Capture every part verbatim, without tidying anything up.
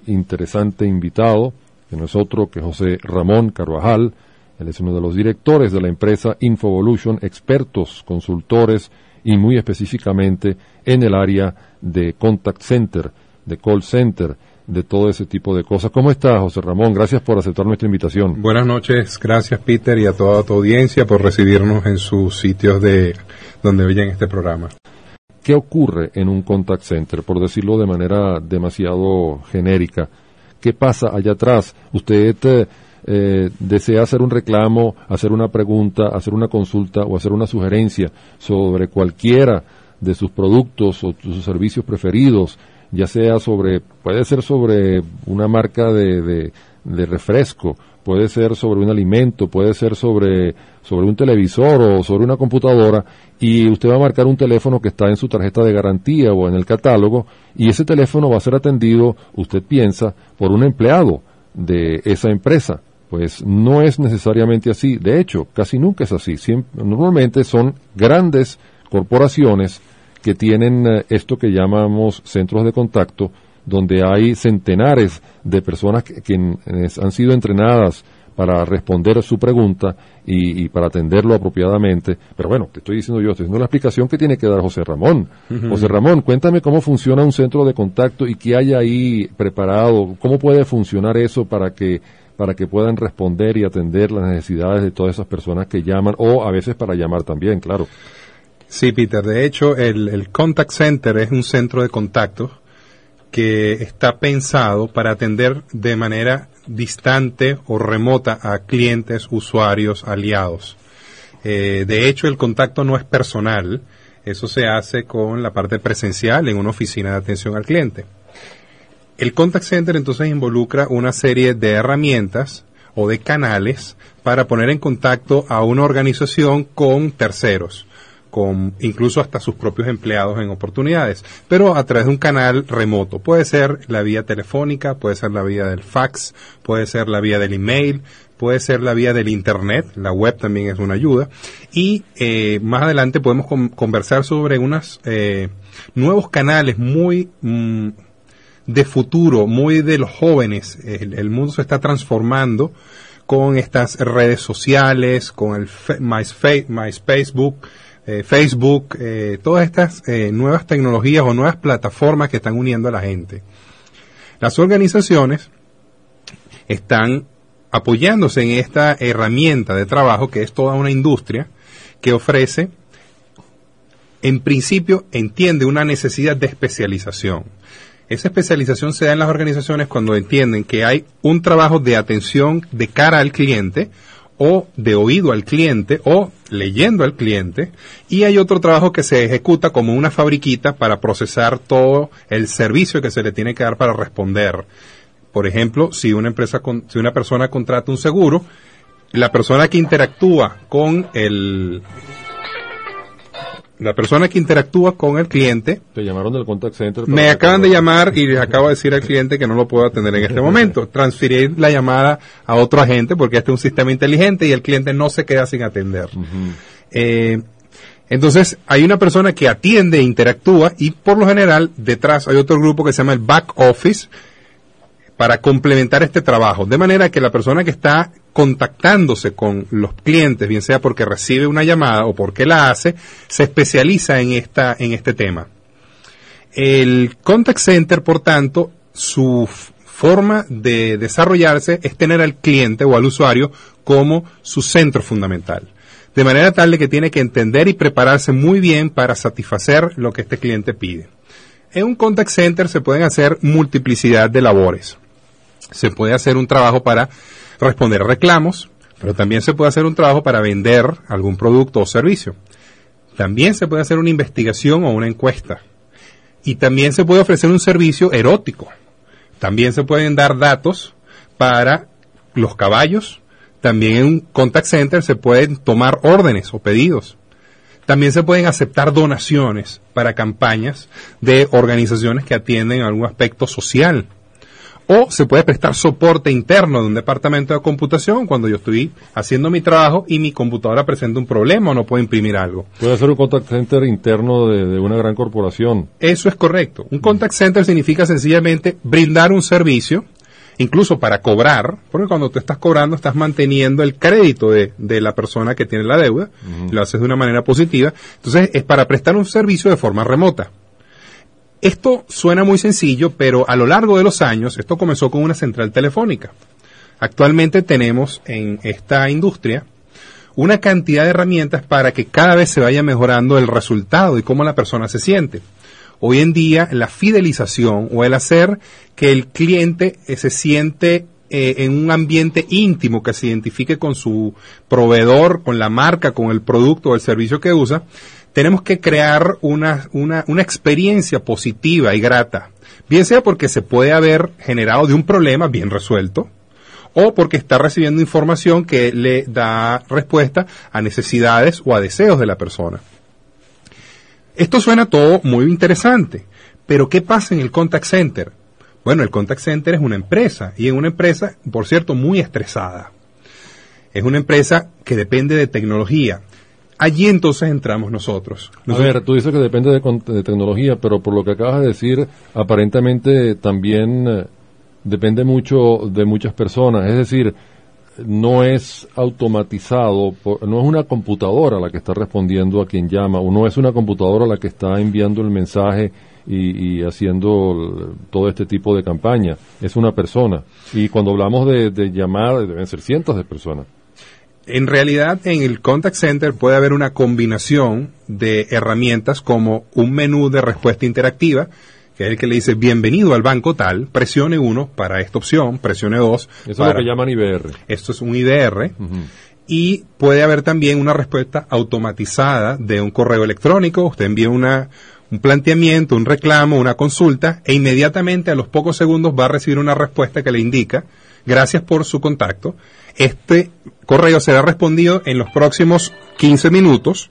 interesante invitado, que no es otro que José Ramón Carvajal. Él es uno de los directores de la empresa Infovolution, expertos, consultores y muy específicamente en el área de contact center, de call center, de todo ese tipo de cosas. ¿Cómo está, José Ramón? Gracias por aceptar nuestra invitación. Buenas noches, gracias Peter y a toda tu audiencia por recibirnos en sus sitios de donde oyen este programa. ¿Qué ocurre en un contact center? Por decirlo de manera demasiado genérica. ¿Qué pasa allá atrás? Usted eh, eh, desea hacer un reclamo, hacer una pregunta, hacer una consulta o hacer una sugerencia sobre cualquiera de sus productos o sus servicios preferidos, ya sea sobre, puede ser sobre una marca de, de, de refresco, puede ser sobre un alimento, puede ser sobre, sobre un televisor o sobre una computadora, y usted va a marcar un teléfono que está en su tarjeta de garantía o en el catálogo, y ese teléfono va a ser atendido, usted piensa, por un empleado de esa empresa. Pues no es necesariamente así. De hecho, casi nunca es así. Siempre, normalmente son grandes corporaciones que tienen eh, esto que llamamos centros de contacto, donde hay centenares de personas que, que han sido entrenadas para responder a su pregunta y, y para atenderlo apropiadamente. Pero bueno, te estoy diciendo yo, estoy haciendo la explicación que tiene que dar José Ramón. Uh-huh. José Ramón, cuéntame cómo funciona un centro de contacto y qué hay ahí preparado, cómo puede funcionar eso para que para que puedan responder y atender las necesidades de todas esas personas que llaman, o a veces para llamar también, claro. Sí, Peter, de hecho el, el Contact Center es un centro de contactos que está pensado para atender de manera distante o remota a clientes, usuarios, aliados. Eh, de hecho, el contacto no es personal, eso se hace con la parte presencial en una oficina de atención al cliente. El Contact Center entonces involucra una serie de herramientas o de canales para poner en contacto a una organización con terceros, con incluso hasta sus propios empleados en oportunidades, pero a través de un canal remoto. Puede ser la vía telefónica, puede ser la vía del fax, puede ser la vía del email, puede ser la vía del internet, la web también es una ayuda, y eh, más adelante podemos con, conversar sobre unos eh, nuevos canales muy mmm, de futuro, muy de los jóvenes. El, el mundo se está transformando con estas redes sociales, con el fe, My, My Facebook, eh, Facebook, eh, todas estas eh, nuevas tecnologías o nuevas plataformas que están uniendo a la gente. Las organizaciones están apoyándose en esta herramienta de trabajo que es toda una industria que ofrece, en principio, entiende una necesidad de especialización. Esa especialización se da en las organizaciones cuando entienden que hay un trabajo de atención de cara al cliente o de oído al cliente o leyendo al cliente, y hay otro trabajo que se ejecuta como una fabriquita para procesar todo el servicio que se le tiene que dar para responder. Por ejemplo, si una empresa, si una persona contrata un seguro, la persona que interactúa con el La persona que interactúa con el cliente... Te llamaron del contact center. Me acaban de llamar y les acabo de decir al cliente que no lo puedo atender en este momento. Transferir la llamada a otro agente porque este es un sistema inteligente y el cliente no se queda sin atender. Uh-huh. Eh, entonces, hay una persona que atiende e interactúa, y por lo general detrás hay otro grupo que se llama el back office para complementar este trabajo. De manera que la persona que está contactándose con los clientes, bien sea porque recibe una llamada o porque la hace, se especializa en esta, en este tema. El contact center, por tanto, su forma de desarrollarse es tener al cliente o al usuario como su centro fundamental. De manera tal de que tiene que entender y prepararse muy bien para satisfacer lo que este cliente pide. En un contact center se pueden hacer multiplicidad de labores. Se puede hacer un trabajo para responder a reclamos, pero también se puede hacer un trabajo para vender algún producto o servicio. También se puede hacer una investigación o una encuesta. Y también se puede ofrecer un servicio erótico. También se pueden dar datos para los caballos. También en un contact center se pueden tomar órdenes o pedidos. También se pueden aceptar donaciones para campañas de organizaciones que atienden algún aspecto social. O se puede prestar soporte interno de un departamento de computación cuando yo estoy haciendo mi trabajo y mi computadora presenta un problema o no puedo imprimir algo. Puede ser un contact center interno de, de una gran corporación. Eso es correcto. Un contact center significa sencillamente brindar un servicio, incluso para cobrar, porque cuando tú estás cobrando estás manteniendo el crédito de, de la persona que tiene la deuda, uh-huh. Lo haces de una manera positiva. Entonces es para prestar un servicio de forma remota. Esto suena muy sencillo, pero a lo largo de los años, esto comenzó con una central telefónica. Actualmente tenemos en esta industria una cantidad de herramientas para que cada vez se vaya mejorando el resultado y cómo la persona se siente. Hoy en día, la fidelización o el hacer que el cliente eh, se siente eh, en un ambiente íntimo, que se identifique con su proveedor, con la marca, con el producto o el servicio que usa, tenemos que crear una, una, una experiencia positiva y grata, bien sea porque se puede haber generado de un problema bien resuelto, o porque está recibiendo información que le da respuesta a necesidades o a deseos de la persona. Esto suena todo muy interesante, pero ¿qué pasa en el contact center? Bueno, el contact center es una empresa, y en una empresa, por cierto, muy estresada. Es una empresa que depende de tecnología. Allí entonces entramos nosotros. nosotros. A ver, tú dices que depende de, de tecnología, pero por lo que acabas de decir, aparentemente también eh, depende mucho de muchas personas. Es decir, no es automatizado, por, no es una computadora la que está respondiendo a quien llama, o no es una computadora la que está enviando el mensaje y, y haciendo todo este tipo de campaña. Es una persona. Y cuando hablamos de, de llamadas, deben ser cientos de personas. En realidad, en el contact center puede haber una combinación de herramientas como un menú de respuesta interactiva, que es el que le dice bienvenido al banco tal, presione uno para esta opción, presione dos. Eso para, es lo que llaman I D R. Esto es un I D R. Uh-huh. Y puede haber también una respuesta automatizada de un correo electrónico. Usted envía una, un planteamiento, un reclamo, una consulta, e inmediatamente a los pocos segundos va a recibir una respuesta que le indica, gracias por su contacto. Este correo será respondido en los próximos quince minutos,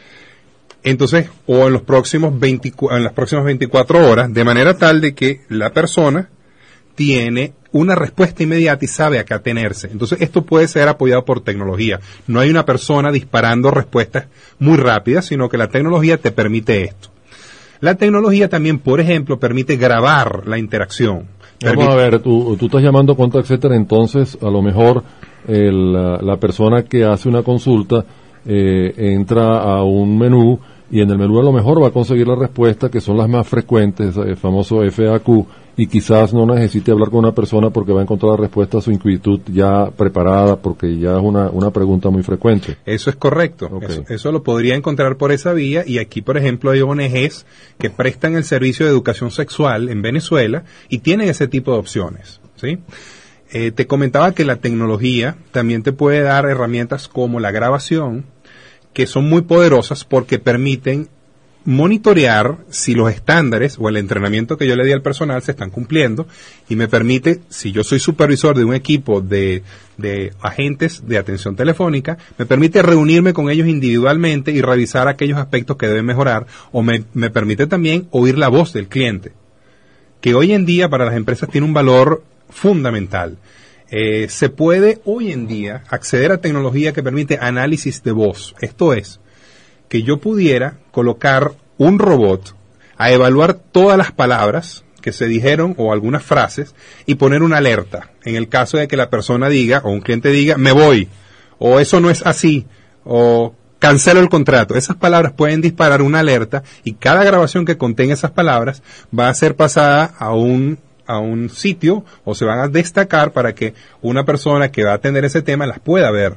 entonces, o en los próximos veinticuatro, en las próximas veinticuatro horas, de manera tal de que la persona tiene una respuesta inmediata y sabe a qué atenerse. Entonces, esto puede ser apoyado por tecnología. No hay una persona disparando respuestas muy rápidas, sino que la tecnología te permite esto. La tecnología también, por ejemplo, permite grabar la interacción. Vamos a ver, tú, tú estás llamando contact center, entonces a lo mejor el, la, la persona que hace una consulta eh, entra a un menú y en el menú a lo mejor va a conseguir la respuesta que son las más frecuentes, el famoso F A Q, y quizás no necesite hablar con una persona porque va a encontrar la respuesta a su inquietud ya preparada porque ya es una, una pregunta muy frecuente. Eso es correcto. Okay. Eso, eso lo podría encontrar por esa vía, y aquí, por ejemplo, hay O N Ges que prestan el servicio de educación sexual en Venezuela y tienen ese tipo de opciones, ¿sí? Eh, te comentaba que la tecnología también te puede dar herramientas como la grabación, que son muy poderosas porque permiten monitorear si los estándares o el entrenamiento que yo le di al personal se están cumpliendo, y me permite, si yo soy supervisor de un equipo de, de agentes de atención telefónica, me permite reunirme con ellos individualmente y revisar aquellos aspectos que deben mejorar, o me, me permite también oír la voz del cliente, que hoy en día para las empresas tiene un valor fundamental. Eh, se puede hoy en día acceder a tecnología que permite análisis de voz. Esto es, que yo pudiera colocar un robot a evaluar todas las palabras que se dijeron o algunas frases y poner una alerta en el caso de que la persona diga o un cliente diga me voy, o eso no es así, o cancelo el contrato. Esas palabras pueden disparar una alerta, y cada grabación que contenga esas palabras va a ser pasada a un a un sitio, o se van a destacar para que una persona que va a atender ese tema las pueda ver.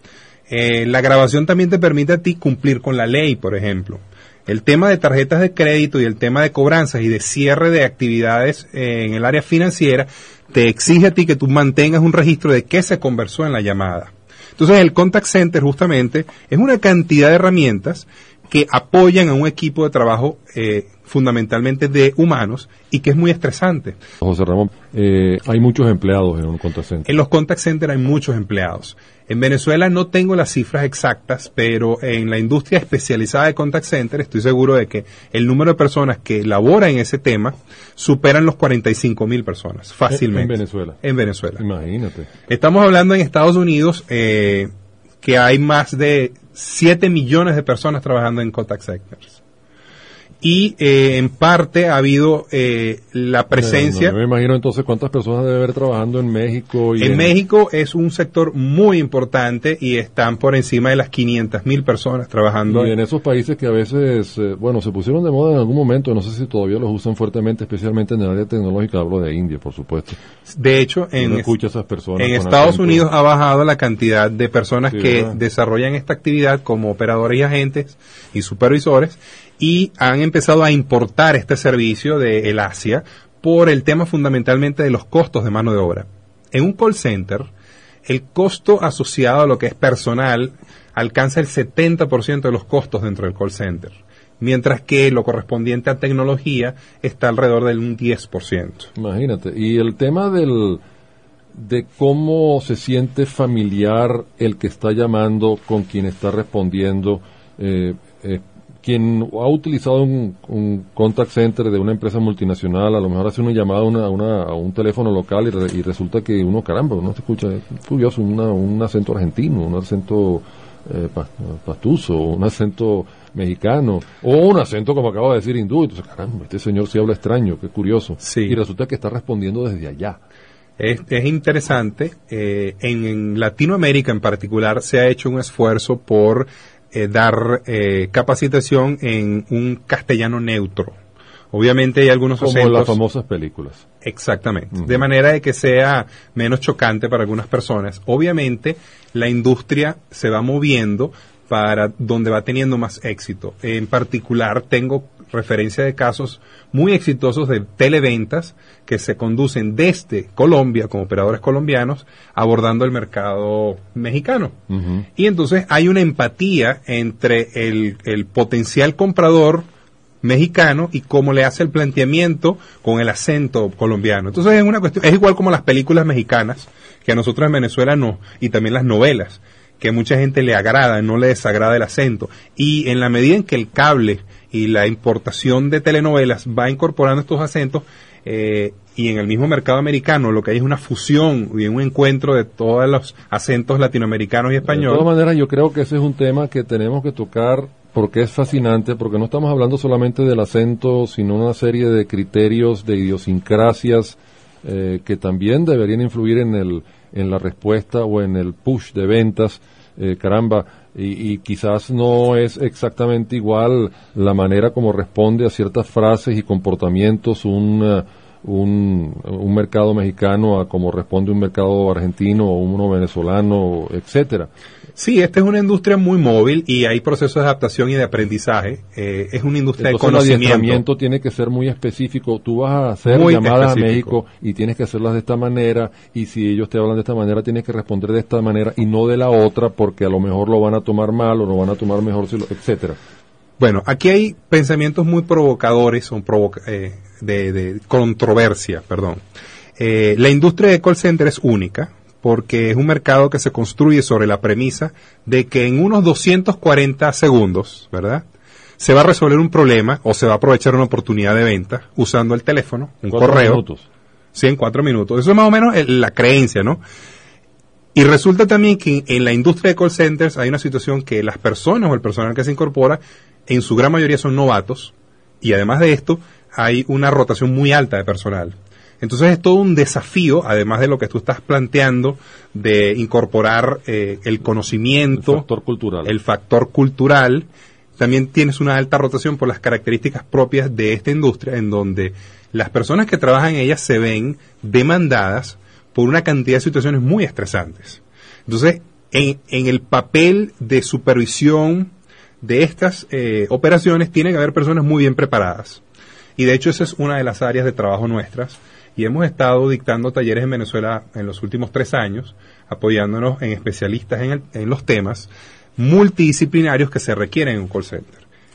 Eh, la grabación también te permite a ti cumplir con la ley, por ejemplo. El tema de tarjetas de crédito y el tema de cobranzas y de cierre de actividades eh, en el área financiera te exige a ti que tú mantengas un registro de qué se conversó en la llamada. Entonces, el contact center justamente es una cantidad de herramientas que apoyan a un equipo de trabajo eh, fundamentalmente de humanos y que es muy estresante. José Ramón, eh, hay muchos empleados en un contact center. En los contact centers hay muchos empleados. En Venezuela no tengo las cifras exactas, pero en la industria especializada de contact center estoy seguro de que el número de personas que laboran en ese tema superan los cuarenta y cinco mil personas, fácilmente. En Venezuela. En Venezuela. Imagínate. Estamos hablando en Estados Unidos eh, que hay más de siete millones de personas trabajando en contact centers. Y eh, en parte ha habido eh, la presencia... No, no, me imagino entonces cuántas personas debe haber trabajando en México. Y en, en México es un sector muy importante y están por encima de las quinientas mil personas trabajando. Y en esos países que a veces, eh, bueno, se pusieron de moda en algún momento, no sé si todavía los usan fuertemente, especialmente en el área tecnológica, hablo de India, por supuesto. De hecho, en, Uno escucha a esas personas en con Estados acento. Unidos ha bajado la cantidad de personas Sí, que ¿verdad? desarrollan esta actividad como operadores y agentes y supervisores, y han empezado a importar este servicio de el Asia por el tema fundamentalmente de los costos de mano de obra. En un call center, el costo asociado a lo que es personal alcanza el setenta por ciento de los costos dentro del call center, mientras que lo correspondiente a tecnología está alrededor del un diez por ciento. Imagínate. Y el tema del de cómo se siente familiar el que está llamando con quien está respondiendo, eh, eh, quien ha utilizado un, un contact center de una empresa multinacional, a lo mejor hace una llamada a, una, a, una, a un teléfono local y, re, y resulta que uno, caramba, uno se escucha, es curioso, una, un acento argentino, un acento eh, pastuso, un acento mexicano, o un acento, como acabo de decir, hindú. Entonces, caramba, este señor sí habla extraño, qué curioso. Sí. Y resulta que está respondiendo desde allá. Es, es interesante. Eh, en, en Latinoamérica en particular se ha hecho un esfuerzo por eh, dar eh, capacitación en un castellano neutro. Obviamente hay algunos como acentos... en las famosas películas. Exactamente. Uh-huh. De manera de que sea menos chocante para algunas personas. Obviamente la industria se va moviendo para donde va teniendo más éxito. En particular tengo referencia de casos muy exitosos de televentas que se conducen desde Colombia como operadores colombianos abordando el mercado mexicano. Uh-huh. Y entonces hay una empatía entre el, el potencial comprador mexicano y cómo le hace el planteamiento con el acento colombiano. Entonces es una cuestión, es igual como las películas mexicanas, que a nosotros en Venezuela no, y también las novelas, que a mucha gente le agrada, no le desagrada el acento. Y en la medida en que el cable y la importación de telenovelas va incorporando estos acentos, eh, y en el mismo mercado americano lo que hay es una fusión y un encuentro de todos los acentos latinoamericanos y españoles. De todas maneras, yo creo que ese es un tema que tenemos que tocar porque es fascinante, porque no estamos hablando solamente del acento, sino una serie de criterios, de idiosincrasias eh, que también deberían influir en el en la respuesta o en el push de ventas. Eh, caramba, y, y quizás no es exactamente igual la manera como responde a ciertas frases y comportamientos un, uh, un, un mercado mexicano a como responde un mercado argentino o uno venezolano, etcétera. Sí, esta es una industria muy móvil y hay procesos de adaptación y de aprendizaje. Eh, es una industria Entonces, de conocimiento. el adiestramiento tiene que ser muy específico. Tú vas a hacer Muy llamadas específico. a México y tienes que hacerlas de esta manera, y si ellos te hablan de esta manera, tienes que responder de esta manera y no de la otra, porque a lo mejor lo van a tomar mal o lo van a tomar mejor, si lo- etcétera. Bueno, aquí hay pensamientos muy provocadores, o provoca- eh, de, de controversia, perdón. Eh, la industria de call center es única porque es un mercado que se construye sobre la premisa de que en unos doscientos cuarenta segundos, ¿verdad?, se va a resolver un problema o se va a aprovechar una oportunidad de venta usando el teléfono, un Cuatro correo. minutos. Sí, en cuatro minutos. Eso es más o menos el- la creencia, ¿no? Y resulta también que en la industria de call centers hay una situación que las personas o el personal que se incorpora, en su gran mayoría son novatos, y además de esto, hay una rotación muy alta de personal. Entonces es todo un desafío, además de lo que tú estás planteando, de incorporar eh, el conocimiento, El factor cultural. el factor cultural. También tienes una alta rotación por las características propias de esta industria, en donde las personas que trabajan en ella se ven demandadas por una cantidad de situaciones muy estresantes. Entonces, en, en el papel de supervisión de estas eh, operaciones tiene que haber personas muy bien preparadas. Y de hecho esa es una de las áreas de trabajo nuestras. Y hemos estado dictando talleres en Venezuela en los últimos tres años, apoyándonos en especialistas en, el- en los temas multidisciplinarios que se requieren en un call center.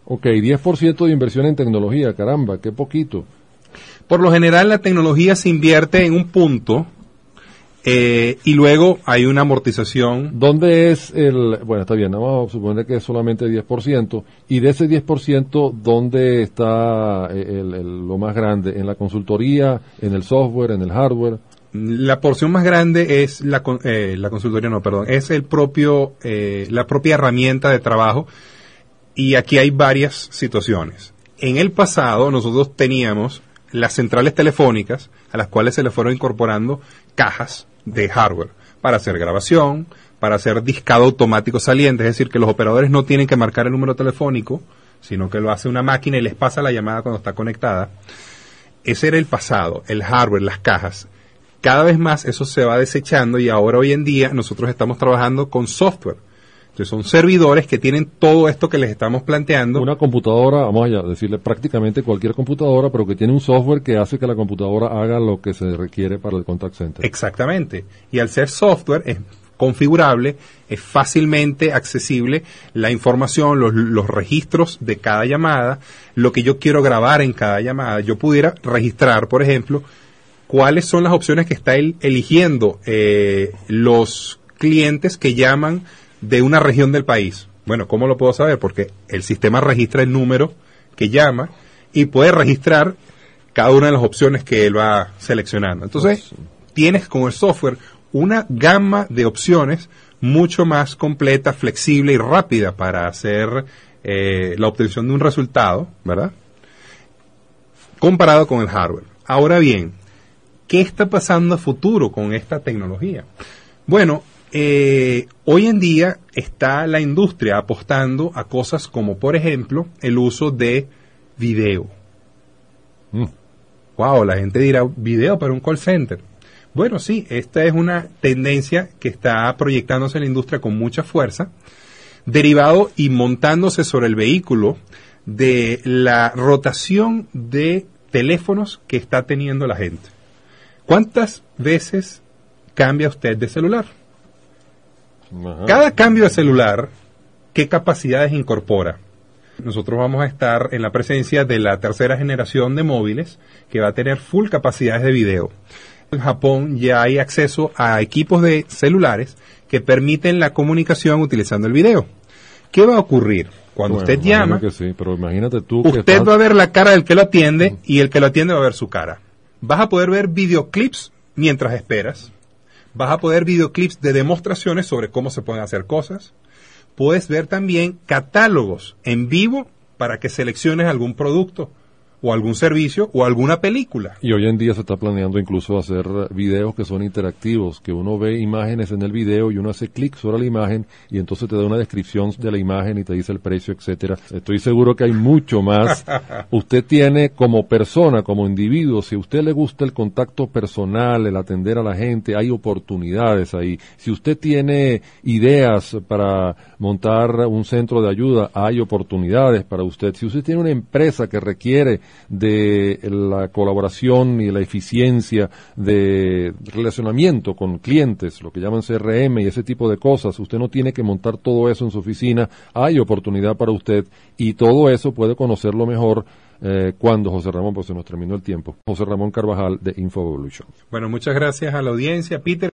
Ok, diez por ciento de inversión en tecnología, caramba, qué poquito. Por lo general la tecnología se invierte en un punto eh, y luego hay una amortización. ¿Dónde es el, bueno, está bien, vamos a suponer que es solamente diez por ciento, y de ese diez por ciento, ¿dónde está el, el, lo más grande? ¿En la consultoría, en el software, en el hardware? La porción más grande es la, eh, la consultoría, no, perdón, es el propio, eh, la propia herramienta de trabajo, y aquí hay varias situaciones. En el pasado nosotros teníamos las centrales telefónicas a las cuales se le fueron incorporando cajas de hardware para hacer grabación, para hacer discado automático saliente, es decir, que los operadores no tienen que marcar el número telefónico, sino que lo hace una máquina y les pasa la llamada cuando está conectada. Ese era el pasado, el hardware, las cajas. Cada vez más eso se va desechando y ahora hoy en día nosotros estamos trabajando con software. Entonces son servidores que tienen todo esto que les estamos planteando. Una computadora, vamos a decirle prácticamente cualquier computadora, pero que tiene un software que hace que la computadora haga lo que se requiere para el contact center. Exactamente. Y al ser software es configurable, es fácilmente accesible la información, los, los registros de cada llamada, lo que yo quiero grabar en cada llamada. Yo pudiera registrar, por ejemplo, cuáles son las opciones que está él eligiendo eh, los clientes que llaman de una región del país. Bueno, ¿cómo lo puedo saber? Porque el sistema registra el número que llama y puede registrar cada una de las opciones que él va seleccionando. Entonces, tienes con el software una gama de opciones mucho más completa, flexible y rápida para hacer eh, la obtención de un resultado, ¿verdad? Comparado con el hardware. Ahora bien, ¿qué está pasando a futuro con esta tecnología? Bueno, Eh, hoy en día está la industria apostando a cosas como, por ejemplo, el uso de video. Mm. Wow, la gente dirá, video para un call center. Bueno, sí, esta es una tendencia que está proyectándose en la industria con mucha fuerza, derivado y montándose sobre el vehículo de la rotación de teléfonos que está teniendo la gente. ¿Cuántas veces cambia usted de celular? Ajá. Cada cambio de celular, ¿qué capacidades incorpora? Nosotros vamos a estar en la presencia de la tercera generación de móviles que va a tener full capacidades de video. En Japón ya hay acceso a equipos de celulares que permiten la comunicación utilizando el video. ¿Qué va a ocurrir? Cuando bueno, usted llama, que sí, pero imagínate tú usted que estás... va a ver la cara del que lo atiende uh-huh. y el que lo atiende va a ver su cara. Vas a poder ver videoclips mientras esperas. Vas a poder videoclips de demostraciones sobre cómo se pueden hacer cosas. Puedes ver también catálogos en vivo para que selecciones algún producto o algún servicio o alguna película. Y hoy en día se está planeando incluso hacer videos que son interactivos, que uno ve imágenes en el video y uno hace clic sobre la imagen y entonces te da una descripción de la imagen y te dice el precio, etcétera. Estoy seguro que hay mucho más. Usted tiene como persona, como individuo, si a usted le gusta el contacto personal, el atender a la gente, hay oportunidades ahí. Si usted tiene ideas para montar un centro de ayuda, hay oportunidades para usted. Si usted tiene una empresa que requiere de la colaboración y la eficiencia de relacionamiento con clientes, lo que llaman C R M y ese tipo de cosas, usted no tiene que montar todo eso en su oficina, hay oportunidad para usted y todo eso puede conocerlo mejor eh, cuando José Ramón, pues se nos terminó el tiempo. José Ramón Carvajal de InfoEvolution. Bueno, muchas gracias a la audiencia, Peter.